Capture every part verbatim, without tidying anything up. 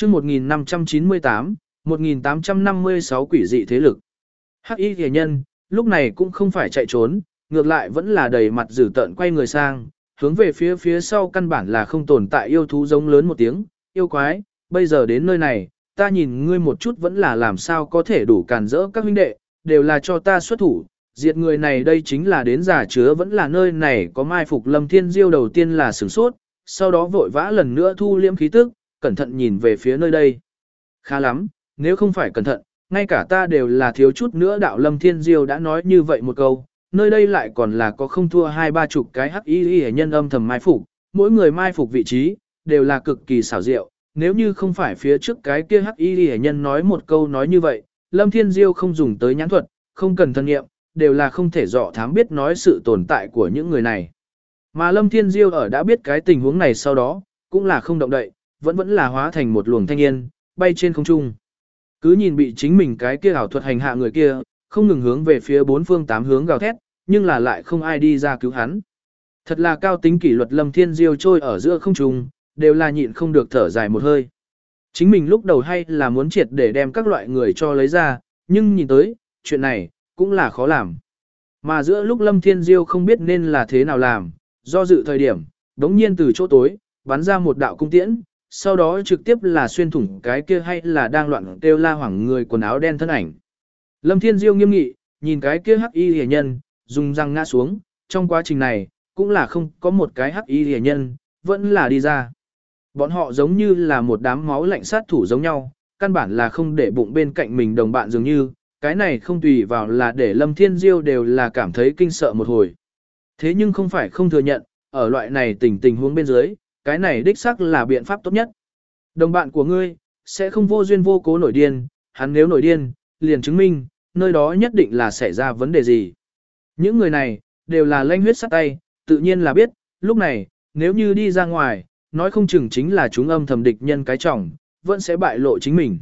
chương một nghìn năm trăm chín mươi tám, một nghìn tám trăm năm mươi sáu quỷ dị thế lực. Hắc y rìa nhân, lúc này cũng không phải chạy trốn, ngược lại vẫn là đầy mặt dữ tợn quay người sang, hướng về phía phía sau căn bản là không tồn tại yêu thú giống lớn một tiếng, yêu quái, bây giờ đến nơi này, ta nhìn ngươi một chút vẫn là làm sao có thể đủ cản rỡ các huynh đệ, đều là cho ta xuất thủ, diệt người này đây chính là đến giả chứa vẫn là nơi này có mai phục Lâm Thiên Diêu đầu tiên là sửng sốt, sau đó vội vã lần nữa thu liễm khí tức, cẩn thận nhìn về phía nơi đây. Khá lắm, nếu không phải cẩn thận, ngay cả ta đều là thiếu chút nữa đạo Lâm Thiên Diêu đã nói như vậy một câu, nơi đây lại còn là có không thua hai ba chục cái hắc y y nhân âm thầm mai phục, mỗi người mai phục vị trí, đều là cực kỳ xảo diệu, nếu như không phải phía trước cái kia hắc y y nhân nói một câu nói như vậy, Lâm Thiên Diêu không dùng tới nhãn thuật, không cần thân nghiệm, đều là không thể dọ thám biết nói sự tồn tại của những người này. Mà Lâm Thiên Diêu ở đã biết cái tình huống này sau đó, cũng là không động đậy, vẫn vẫn là hóa thành một luồng thanh yên, bay trên không trung. Cứ nhìn bị chính mình cái kia ảo thuật hành hạ người kia, không ngừng hướng về phía bốn phương tám hướng gào thét, nhưng là lại không ai đi ra cứu hắn. Thật là cao tính kỷ luật Lâm Thiên Diêu trôi ở giữa không trung, đều là nhịn không được thở dài một hơi. Chính mình lúc đầu hay là muốn triệt để đem các loại người cho lấy ra, nhưng nhìn tới, chuyện này, cũng là khó làm. Mà giữa lúc Lâm Thiên Diêu không biết nên là thế nào làm, do dự thời điểm, đống nhiên từ chỗ tối, bắn ra một đạo cung tiễn, sau đó trực tiếp là xuyên thủng cái kia hay là đang loạn kêu la hoảng người quần áo đen thân ảnh. Lâm Thiên Diêu nghiêm nghị, nhìn cái kia hắc y rìa nhân, dùng răng ngã xuống, trong quá trình này, cũng là không có một cái hắc y rìa nhân, vẫn là đi ra. Bọn họ giống như là một đám máu lạnh sát thủ giống nhau, căn bản là không để bụng bên cạnh mình đồng bạn dường như, cái này không tùy vào là để Lâm Thiên Diêu đều là cảm thấy kinh sợ một hồi. Thế nhưng không phải không thừa nhận, ở loại này tình tình huống bên dưới, cái này đích xác là biện pháp tốt nhất. Đồng bạn của ngươi, sẽ không vô duyên vô cố nổi điên, hắn nếu nổi điên, liền chứng minh, nơi đó nhất định là xảy ra vấn đề gì. Những người này, đều là lanh huyết sắt tay, tự nhiên là biết, lúc này, nếu như đi ra ngoài, nói không chừng chính là chúng âm thầm địch nhân cái trọng, vẫn sẽ bại lộ chính mình.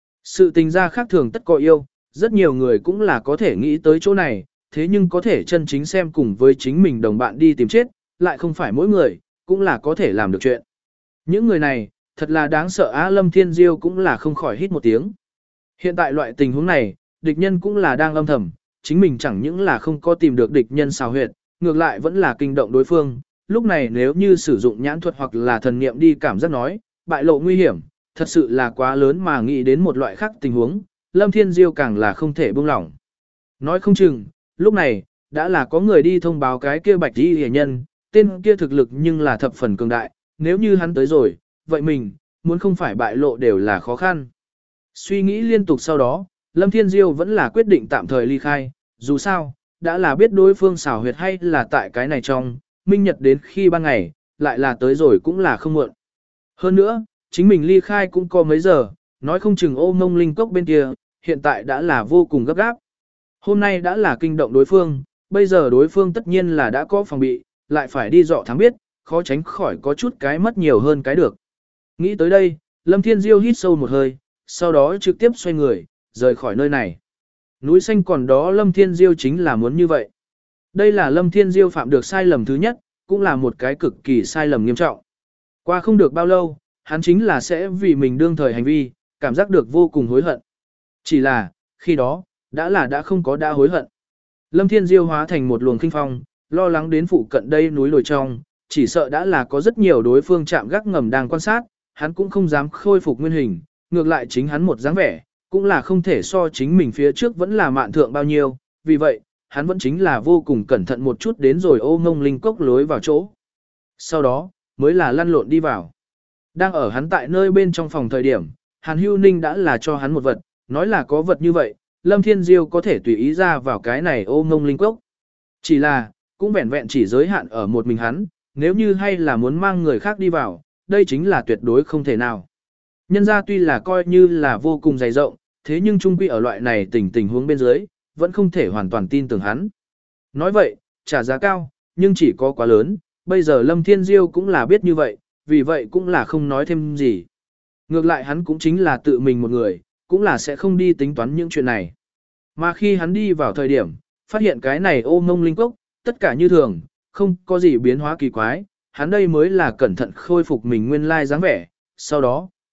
Sự tình ra khác thường tất có yêu, rất nhiều người cũng là có thể nghĩ tới chỗ này, thế nhưng có thể chân chính xem cùng với chính mình đồng bạn đi tìm chết, lại không phải mỗi người, cũng là có thể làm được chuyện. Những người này, thật là đáng sợ Á Lâm Thiên Diêu cũng là không khỏi hít một tiếng. Hiện tại loại tình huống này, địch nhân cũng là đang âm thầm, chính mình chẳng những là không có tìm được địch nhân xào huyệt, ngược lại vẫn là kinh động đối phương. Lúc này nếu như sử dụng nhãn thuật hoặc là thần niệm đi cảm giác nói, bại lộ nguy hiểm, thật sự là quá lớn mà nghĩ đến một loại khác tình huống, Lâm Thiên Diêu càng là không thể buông lỏng. Nói không chừng, lúc này, đã là có người đi thông báo cái kia bạch y hề nhân, tên kia thực lực nhưng là thập phần cường đại, nếu như hắn tới rồi, vậy mình, muốn không phải bại lộ đều là khó khăn. Suy nghĩ liên tục sau đó, Lâm Thiên Diêu vẫn là quyết định tạm thời ly khai, dù sao, đã là biết đối phương xảo huyệt hay là tại cái này trong, minh nhật đến khi ban ngày, lại là tới rồi cũng là không muộn. Hơn nữa, chính mình ly khai cũng có mấy giờ, nói không chừng ô mông linh cốc bên kia, hiện tại đã là vô cùng gấp gáp. Hôm nay đã là kinh động đối phương, bây giờ đối phương tất nhiên là đã có phòng bị, lại phải đi dọ thám biết, khó tránh khỏi có chút cái mất nhiều hơn cái được. Nghĩ tới đây, Lâm Thiên Diêu hít sâu một hơi, sau đó trực tiếp xoay người, rời khỏi nơi này. Núi xanh còn đó Lâm Thiên Diêu chính là muốn như vậy. Đây là Lâm Thiên Diêu phạm được sai lầm thứ nhất, cũng là một cái cực kỳ sai lầm nghiêm trọng. Qua không được bao lâu, hắn chính là sẽ vì mình đương thời hành vi, cảm giác được vô cùng hối hận. Chỉ là, khi đó, đã là đã không có đã hối hận. Lâm Thiên Diêu hóa thành một luồng kinh phong, lo lắng đến phụ cận đây núi lồi trong, chỉ sợ đã là có rất nhiều đối phương chạm gác ngầm đang quan sát, hắn cũng không dám khôi phục nguyên hình, ngược lại chính hắn một dáng vẻ, cũng là không thể so chính mình phía trước vẫn là mạn thượng bao nhiêu, vì vậy, hắn vẫn chính là vô cùng cẩn thận một chút đến rồi ô ngông linh cốc lối vào chỗ. Sau đó, mới là lăn lộn đi vào. Đang ở hắn tại nơi bên trong phòng thời điểm, Hàn Hưu Ninh đã là cho hắn một vật, nói là có vật như vậy, Lâm Thiên Diêu có thể tùy ý ra vào cái này ô ngông linh cốc. Chỉ là, cũng vẹn vẹn chỉ giới hạn ở một mình hắn, nếu như hay là muốn mang người khác đi vào, đây chính là tuyệt đối không thể nào. Nhân ra tuy là coi như là vô cùng dày rộng, thế nhưng trung quy ở loại này tình tình huống bên dưới, vẫn không thể hoàn toàn tin tưởng hắn. Nói vậy, trả giá cao, nhưng chỉ có quá lớn, bây giờ Lâm Thiên Diêu cũng là biết như vậy, vì vậy cũng là không nói thêm gì. Ngược lại hắn cũng chính là tự mình một người, cũng là sẽ không đi tính toán những chuyện này. Mà khi hắn đi vào thời điểm, phát hiện cái này ô ngông linh cốc, tất cả như thường, không có gì biến hóa kỳ quái, hắn đây mới là cẩn thận khôi phục mình nguyên lai dáng vẻ, sau đó,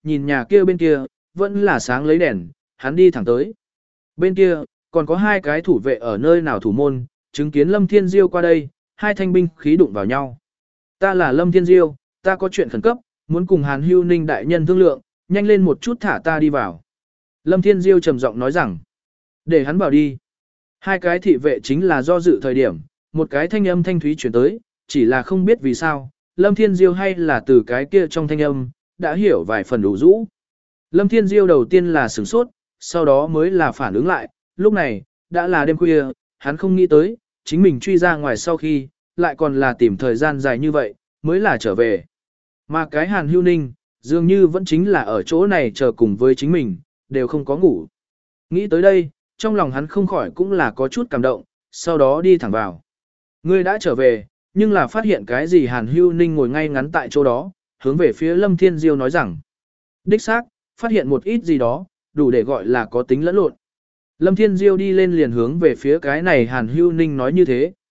nhìn nhà kia bên kia, vẫn là sáng lấy đèn, hắn đi thẳng tới. Bên kia, còn có hai cái thủ vệ ở nơi nào thủ môn, chứng kiến Lâm Thiên Diêu qua đây, hai thanh binh khí đụng vào nhau. Ta là Lâm Thiên Diêu, ta có chuyện khẩn cấp, muốn cùng Hàn Hưu Ninh đại nhân thương lượng, nhanh lên một chút thả ta đi vào. Lâm Thiên Diêu trầm giọng nói rằng, để hắn vào đi. Hai cái thị vệ chính là do dự thời điểm, một cái thanh âm thanh thúy chuyển tới, chỉ là không biết vì sao, Lâm Thiên Diêu hay là từ cái kia trong thanh âm, đã hiểu vài phần đủ rũ. Lâm Thiên Diêu đầu tiên là sửng sốt, sau đó mới là phản ứng lại, lúc này, đã là đêm khuya, hắn không nghĩ tới, chính mình truy ra ngoài sau khi, lại còn là tìm thời gian dài như vậy, mới là trở về. Mà cái Hàn Hưu Ninh, dường như vẫn chính là ở chỗ này chờ cùng với chính mình, đều không có ngủ. Nghĩ tới đây, trong lòng hắn không khỏi cũng là có chút cảm động, sau đó đi thẳng vào. Ngươi đã trở về, nhưng là phát hiện cái gì Hàn Hưu Ninh ngồi ngay ngắn tại chỗ đó, hướng về phía Lâm Thiên Diêu nói rằng. Đích xác, phát hiện một ít gì đó, đủ để gọi là có tính lẫn lộn. Lâm Thiên Diêu đi lên liền hướng về phía cái này Hàn Hưu Ninh nói như thế.